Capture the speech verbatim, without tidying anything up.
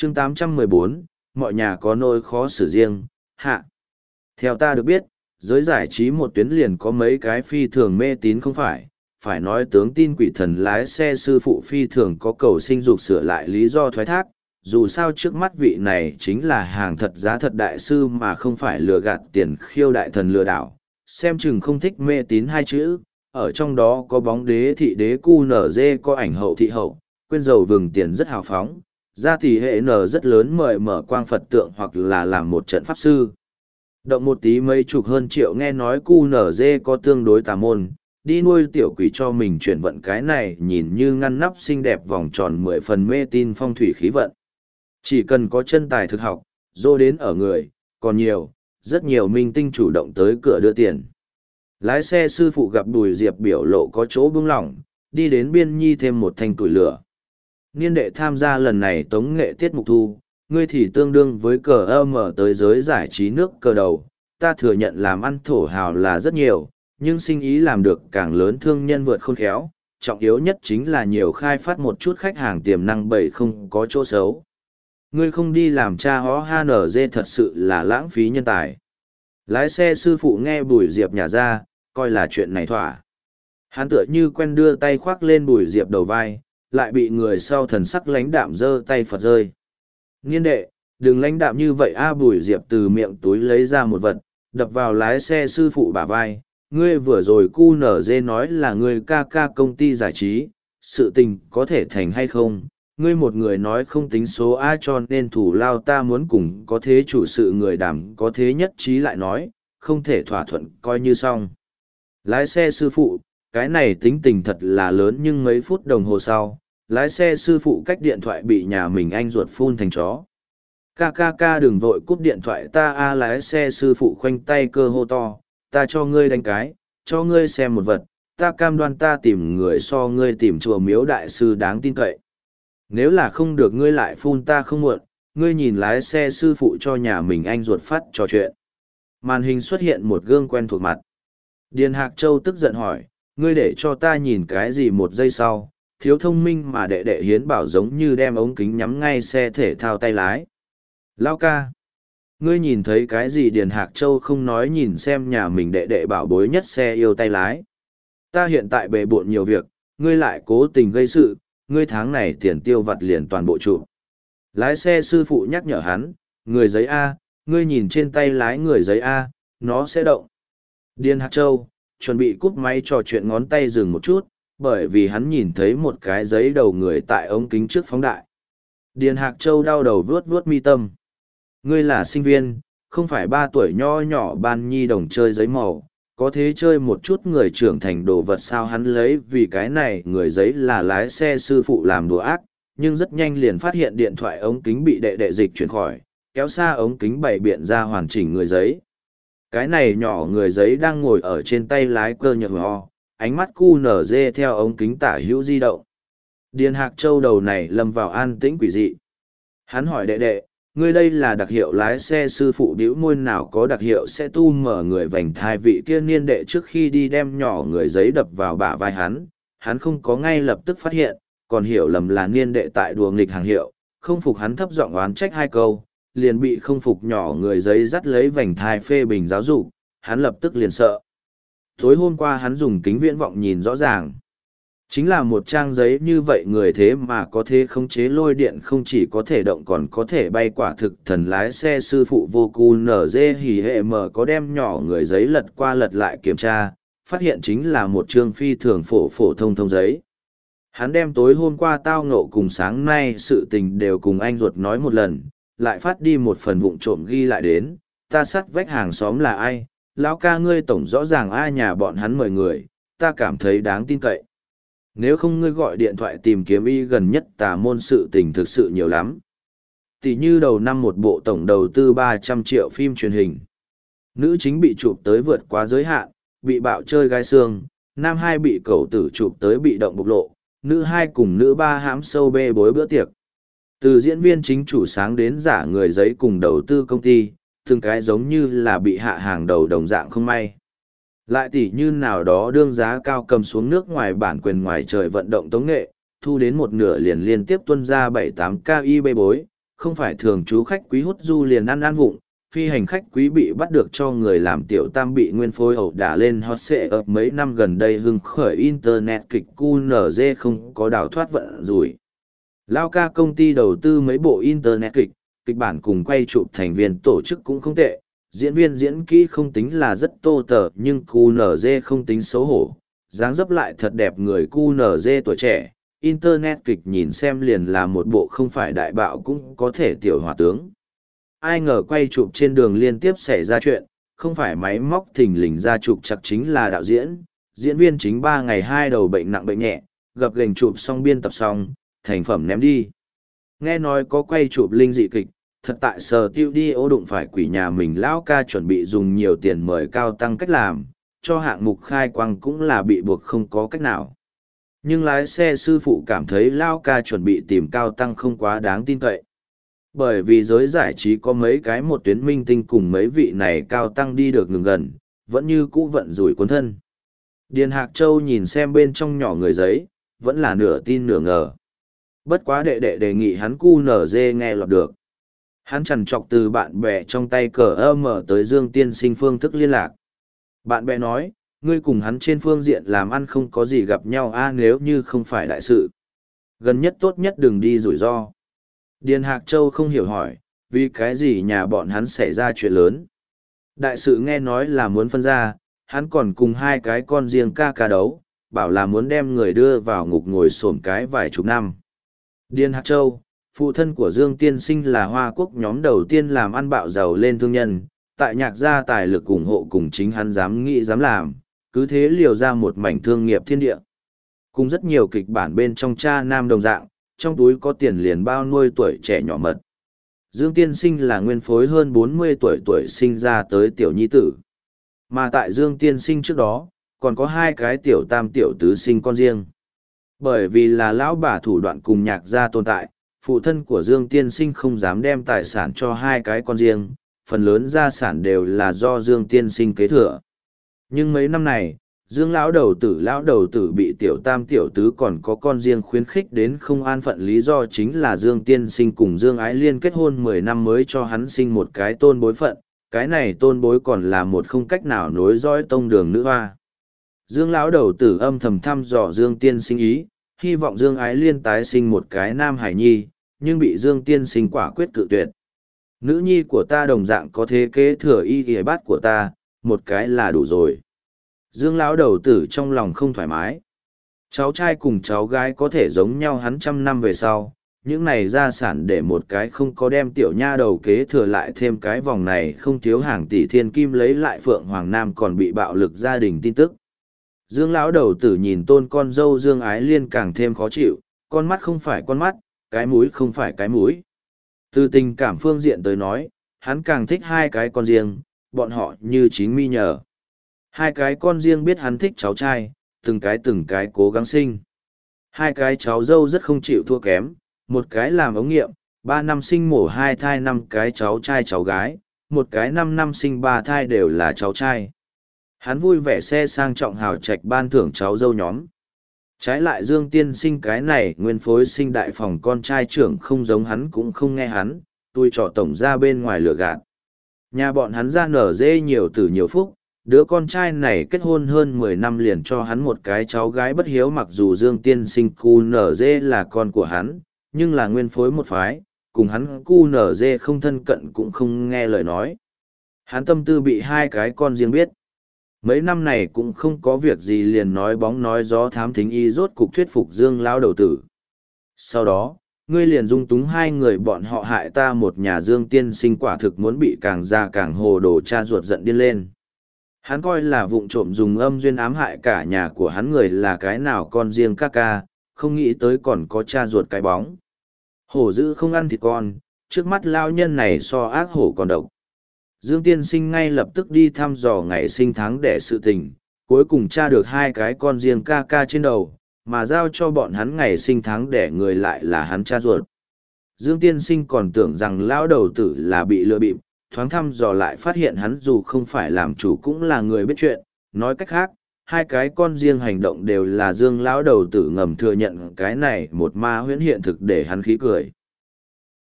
chương tám trăm mười bốn, mọi nhà có nỗi khó xử riêng, hạ. Theo ta được biết, giới giải trí một tuyến liền có mấy cái phi thường mê tín không phải, phải nói tướng tin quỷ thần lái xe sư phụ phi thường có cầu sinh dục sửa lại lý do thoái thác, dù sao trước mắt vị này chính là hàng thật giá thật đại sư mà không phải lừa gạt tiền khiêu đại thần lừa đảo, xem chừng không thích mê tín hai chữ, ở trong đó có bóng đế thị đế cu nở dê có ảnh hậu thị hậu, quên dầu vừng tiền rất hào phóng, ra tỷ hệ nở rất lớn mời mở quang Phật tượng hoặc là làm một trận pháp sư. Động một tí mấy chục hơn triệu nghe nói cu nở dê có tương đối tà môn, đi nuôi tiểu quỷ cho mình chuyển vận cái này nhìn như ngăn nắp xinh đẹp vòng tròn mười phần mê tin phong thủy khí vận. Chỉ cần có chân tài thực học, dô đến ở người, còn nhiều, rất nhiều minh tinh chủ động tới cửa đưa tiền. Lái xe sư phụ gặp Bùi Diệp biểu lộ có chỗ bưng lỏng, đi đến biên nhi thêm một thanh củi lửa. Niên đệ tham gia lần này tống nghệ tiết mục thu, ngươi thì tương đương với cờ ơ mở tới giới giải trí nước cờ đầu, ta thừa nhận làm ăn thổ hào là rất nhiều, nhưng sinh ý làm được càng lớn thương nhân vượt khôn khéo, trọng yếu nhất chính là nhiều khai phát một chút khách hàng tiềm năng bậy không có chỗ xấu. Ngươi không đi làm cha hó ha nở dê thật sự là lãng phí nhân tài. Lái xe sư phụ nghe Bùi Diệp nhả ra, coi là chuyện này thỏa. Hắn tựa như quen đưa tay khoác lên Bùi Diệp đầu vai, lại bị người sau thần sắc lãnh đạm giơ tay phật rơi. Niên đệ, đừng lãnh đạm như vậy a. Bùi Diệp từ miệng túi lấy ra một vật, đập vào lái xe sư phụ bả vai. Ngươi vừa rồi cu nở dê nói là ngươi ca ca công ty giải trí, sự tình có thể thành hay không? Ngươi một người nói không tính số A cho nên thủ lao ta muốn cùng có thế chủ sự người đảm có thế nhất trí lại nói, không thể thỏa thuận coi như xong. Lái xe sư phụ, cái này tính tình thật là lớn nhưng mấy phút đồng hồ sau, lái xe sư phụ cách điện thoại bị nhà mình anh ruột phun thành chó. Ca ca ca đừng vội cúp điện thoại ta a. Lái xe sư phụ khoanh tay cơ hô to, ta cho ngươi đánh cái, cho ngươi xem một vật, ta cam đoan ta tìm người so ngươi tìm chùa miếu đại sư đáng tin cậy. Nếu là không được ngươi lại phun ta không muộn, ngươi nhìn lái xe sư phụ cho nhà mình anh ruột phát trò chuyện. Màn hình xuất hiện một gương quen thuộc mặt. Điền Hạc Châu tức giận hỏi, ngươi để cho ta nhìn cái gì một giây sau, thiếu thông minh mà đệ đệ hiến bảo giống như đem ống kính nhắm ngay xe thể thao tay lái. Lao ca, ngươi nhìn thấy cái gì? Điền Hạc Châu không nói nhìn xem nhà mình đệ đệ bảo bối nhất xe yêu tay lái. Ta hiện tại bề bộn nhiều việc, ngươi lại cố tình gây sự, ngươi tháng này tiền tiêu vặt liền toàn bộ trụ. Lái xe sư phụ nhắc nhở hắn, người giấy A, ngươi nhìn trên tay lái người giấy A, nó sẽ động. Điền Hạc Châu, chuẩn bị cúp máy trò chuyện ngón tay dừng một chút, bởi vì hắn nhìn thấy một cái giấy đầu người tại ống kính trước phóng đại. Điền Hạc Châu đau đầu vuốt vuốt mi tâm. Ngươi là sinh viên, không phải ba tuổi nho nhỏ ban nhi đồng chơi giấy màu, có thế chơi một chút người trưởng thành đồ vật sao? Hắn lấy vì cái này người giấy là lái xe sư phụ làm đùa ác, nhưng rất nhanh liền phát hiện điện thoại ống kính bị đệ đệ dịch chuyển khỏi, kéo xa ống kính bày biện ra hoàn chỉnh người giấy. Cái này nhỏ người giấy đang ngồi ở trên tay lái cơ nhật ho, ánh mắt cu nở dê theo ống kính tả hữu di động. Điền Hạc Châu đầu này lâm vào an tĩnh quỷ dị. Hắn hỏi đệ đệ, ngươi đây là đặc hiệu lái xe sư phụ bĩu môi, nào có đặc hiệu sẽ tu mở người vành thai. Vị kia niên đệ trước khi đi đem nhỏ người giấy đập vào bả vai hắn, hắn không có ngay lập tức phát hiện, còn hiểu lầm là niên đệ tại đùa nghịch hàng hiệu, không phục hắn thấp giọng oán trách hai câu, liền bị không phục nhỏ người giấy dắt lấy vành thai phê bình giáo dục, hắn lập tức liền sợ. Tối hôm qua hắn dùng kính viễn vọng nhìn rõ ràng. Chính là một trang giấy như vậy người thế mà có thể khống chế lôi điện, không chỉ có thể động còn có thể bay. Quả thực thần lái xe sư phụ vô cu nở dê hỉ hệ mở có đem nhỏ người giấy lật qua lật lại kiểm tra, phát hiện chính là một chương phi thường phổ phổ thông thông giấy. Hắn đem tối hôm qua tao ngộ cùng sáng nay sự tình đều cùng anh ruột nói một lần, lại phát đi một phần vụng trộm ghi lại đến, ta sắt vách hàng xóm là ai, lão ca ngươi tổng rõ ràng ai nhà bọn hắn mời người, ta cảm thấy đáng tin cậy. Nếu không ngươi gọi điện thoại tìm kiếm y gần nhất tà môn sự tình thực sự nhiều lắm. Tỷ như đầu năm một bộ tổng đầu tư ba trăm triệu phim truyền hình. Nữ chính bị chụp tới vượt quá giới hạn, bị bạo chơi gai xương, nam hai bị cẩu tử chụp tới bị động bộc lộ, nữ hai cùng nữ ba hãm sâu bê bối bữa tiệc. Từ diễn viên chính chủ sáng đến giả người giấy cùng đầu tư công ty, từng cái giống như là bị hạ hàng đầu đồng dạng không may. Lại tỉ như nào đó đương giá cao cầm xuống nước ngoài bản quyền ngoài trời vận động tống nghệ, thu đến một nửa liền liên tiếp tuân ra bảy tám ca y bê bối, không phải thường trú khách quý hút du liền ăn ăn vụng, phi hành khách quý bị bắt được cho người làm tiểu tam bị nguyên phối ẩu đả lên hot sệ ập mấy năm gần đây hưng khởi internet kịch cu nờ dê không có đào thoát vận rủi. Lao ca công ty đầu tư mấy bộ internet kịch, kịch bản cùng quay chụp thành viên tổ chức cũng không tệ, diễn viên diễn kỹ không tính là rất tô tờ nhưng cu nờ dê không tính xấu hổ, dáng dấp lại thật đẹp người cu nờ dê tuổi trẻ, internet kịch nhìn xem liền là một bộ không phải đại bạo cũng có thể tiểu hòa tướng. Ai ngờ quay chụp trên đường liên tiếp xảy ra chuyện, không phải máy móc thình lình ra chụp chặt chính là đạo diễn, diễn viên chính ba ngày hai đầu bệnh nặng bệnh nhẹ, gập gềnh chụp xong biên tập xong, thành phẩm ném đi. Nghe nói có quay chụp linh dị kịch, thật tại sờ tiêu đi ô đụng phải quỷ nhà mình lão ca chuẩn bị dùng nhiều tiền mời cao tăng cách làm, cho hạng mục khai quang cũng là bị buộc không có cách nào. Nhưng lái xe sư phụ cảm thấy lão ca chuẩn bị tìm cao tăng không quá đáng tin cậy. Bởi vì giới giải trí có mấy cái một tuyến minh tinh cùng mấy vị này cao tăng đi được ngừng gần, vẫn như cũ vận rủi cuốn thân. Điền Hạc Châu nhìn xem bên trong nhỏ người giấy, vẫn là nửa tin nửa ngờ. Bất quá đệ đệ đề nghị hắn cu nở dê nghe lọt được. Hắn trằn trọc từ bạn bè trong tay cờ ơ mở tới Dương Tiên Sinh phương thức liên lạc. Bạn bè nói, ngươi cùng hắn trên phương diện làm ăn không có gì gặp nhau a nếu như không phải đại sự. Gần nhất tốt nhất đừng đi rủi ro. Điền Hạc Châu không hiểu hỏi, vì cái gì nhà bọn hắn xảy ra chuyện lớn. Đại sự nghe nói là muốn phân ra, hắn còn cùng hai cái con riêng ca ca đấu, bảo là muốn đem người đưa vào ngục ngồi xổm cái vài chục năm. Điền Hạc Châu, phụ thân của Dương Tiên Sinh là Hoa Quốc nhóm đầu tiên làm ăn bạo giàu lên thương nhân, tại nhạc gia tài lực ủng hộ cùng chính hắn dám nghĩ dám làm, cứ thế liều ra một mảnh thương nghiệp thiên địa. Cùng rất nhiều kịch bản bên trong cha nam đồng dạng, trong túi có tiền liền bao nuôi tuổi trẻ nhỏ mật. Dương Tiên Sinh là nguyên phối hơn bốn mươi tuổi tuổi sinh ra tới tiểu nhi tử. Mà tại Dương Tiên Sinh trước đó, còn có hai cái tiểu tam tiểu tứ sinh con riêng. Bởi vì là lão bà thủ đoạn cùng nhạc gia tồn tại, phụ thân của Dương Tiên Sinh không dám đem tài sản cho hai cái con riêng, phần lớn gia sản đều là do Dương Tiên Sinh kế thừa. Nhưng mấy năm này, Dương lão đầu tử lão đầu tử bị tiểu tam tiểu tứ còn có con riêng khuyến khích đến không an phận, lý do chính là Dương Tiên Sinh cùng Dương Ái Liên kết hôn mười năm mới cho hắn sinh một cái tôn bối phận, cái này tôn bối còn là một không cách nào nối dõi tông đường nữ hoa. Dương lão đầu tử âm thầm thăm dò Dương Tiên Sinh ý, hy vọng Dương Ái Liên tái sinh một cái nam hải nhi, nhưng bị Dương Tiên Sinh quả quyết cự tuyệt. Nữ nhi của ta đồng dạng có thế kế thừa y y bát của ta, một cái là đủ rồi. Dương lão đầu tử trong lòng không thoải mái. Cháu trai cùng cháu gái có thể giống nhau hắn trăm năm về sau, những này gia sản để một cái không có đem tiểu nha đầu kế thừa lại thêm cái vòng này không thiếu hàng tỷ thiên kim lấy lại Phượng Hoàng Nam còn bị bạo lực gia đình tin tức. Dương lão đầu tử nhìn tôn con dâu Dương Ái Liên càng thêm khó chịu, con mắt không phải con mắt, cái mũi không phải cái mũi. Từ tình cảm phương diện tới nói, hắn càng thích hai cái con riêng, bọn họ như chín mi nhờ. Hai cái con riêng biết hắn thích cháu trai, từng cái từng cái cố gắng sinh. Hai cái cháu dâu rất không chịu thua kém, một cái làm ống nghiệm, ba năm sinh mổ hai thai năm cái cháu trai cháu gái, một cái năm năm sinh ba thai đều là cháu trai. Hắn vui vẻ xe sang trọng hào trạch ban thưởng cháu dâu nhóm. Trái lại Dương Tiên Sinh cái này nguyên phối sinh đại phòng con trai trưởng không giống hắn cũng không nghe hắn, tôi trọ tổng ra bên ngoài lửa gạt. Nhà bọn hắn ra nở dê nhiều tử nhiều phúc, đứa con trai này kết hôn hơn mười năm liền cho hắn một cái cháu gái bất hiếu, mặc dù Dương Tiên Sinh cu nở dê là con của hắn, nhưng là nguyên phối một phái, cùng hắn cu nở dê không thân cận cũng không nghe lời nói. Hắn tâm tư bị hai cái con riêng biết. Mấy năm này cũng không có việc gì liền nói bóng nói gió thám thính y rốt cục thuyết phục Dương lão đầu tử. Sau đó, ngươi liền dung túng hai người bọn họ hại ta một nhà. Dương Tiên Sinh quả thực muốn bị càng già càng hồ đồ cha ruột giận điên lên. Hắn coi là vụng trộm dùng âm duyên ám hại cả nhà của hắn người là cái nào con riêng ca ca, không nghĩ tới còn có cha ruột cái bóng. Hổ dữ không ăn thịt con, trước mắt lao nhân này so ác hổ còn độc. Dương Tiên Sinh ngay lập tức đi thăm dò ngày sinh tháng đẻ sự tình, cuối cùng tra được hai cái con riêng ca ca trên đầu, mà giao cho bọn hắn ngày sinh tháng đẻ người lại là hắn cha ruột. Dương Tiên Sinh còn tưởng rằng lão đầu tử là bị lừa bịp, thoáng thăm dò lại phát hiện hắn dù không phải làm chủ cũng là người biết chuyện, nói cách khác, hai cái con riêng hành động đều là Dương lão đầu tử ngầm thừa nhận cái này một ma huyễn hiện thực để hắn khí cười.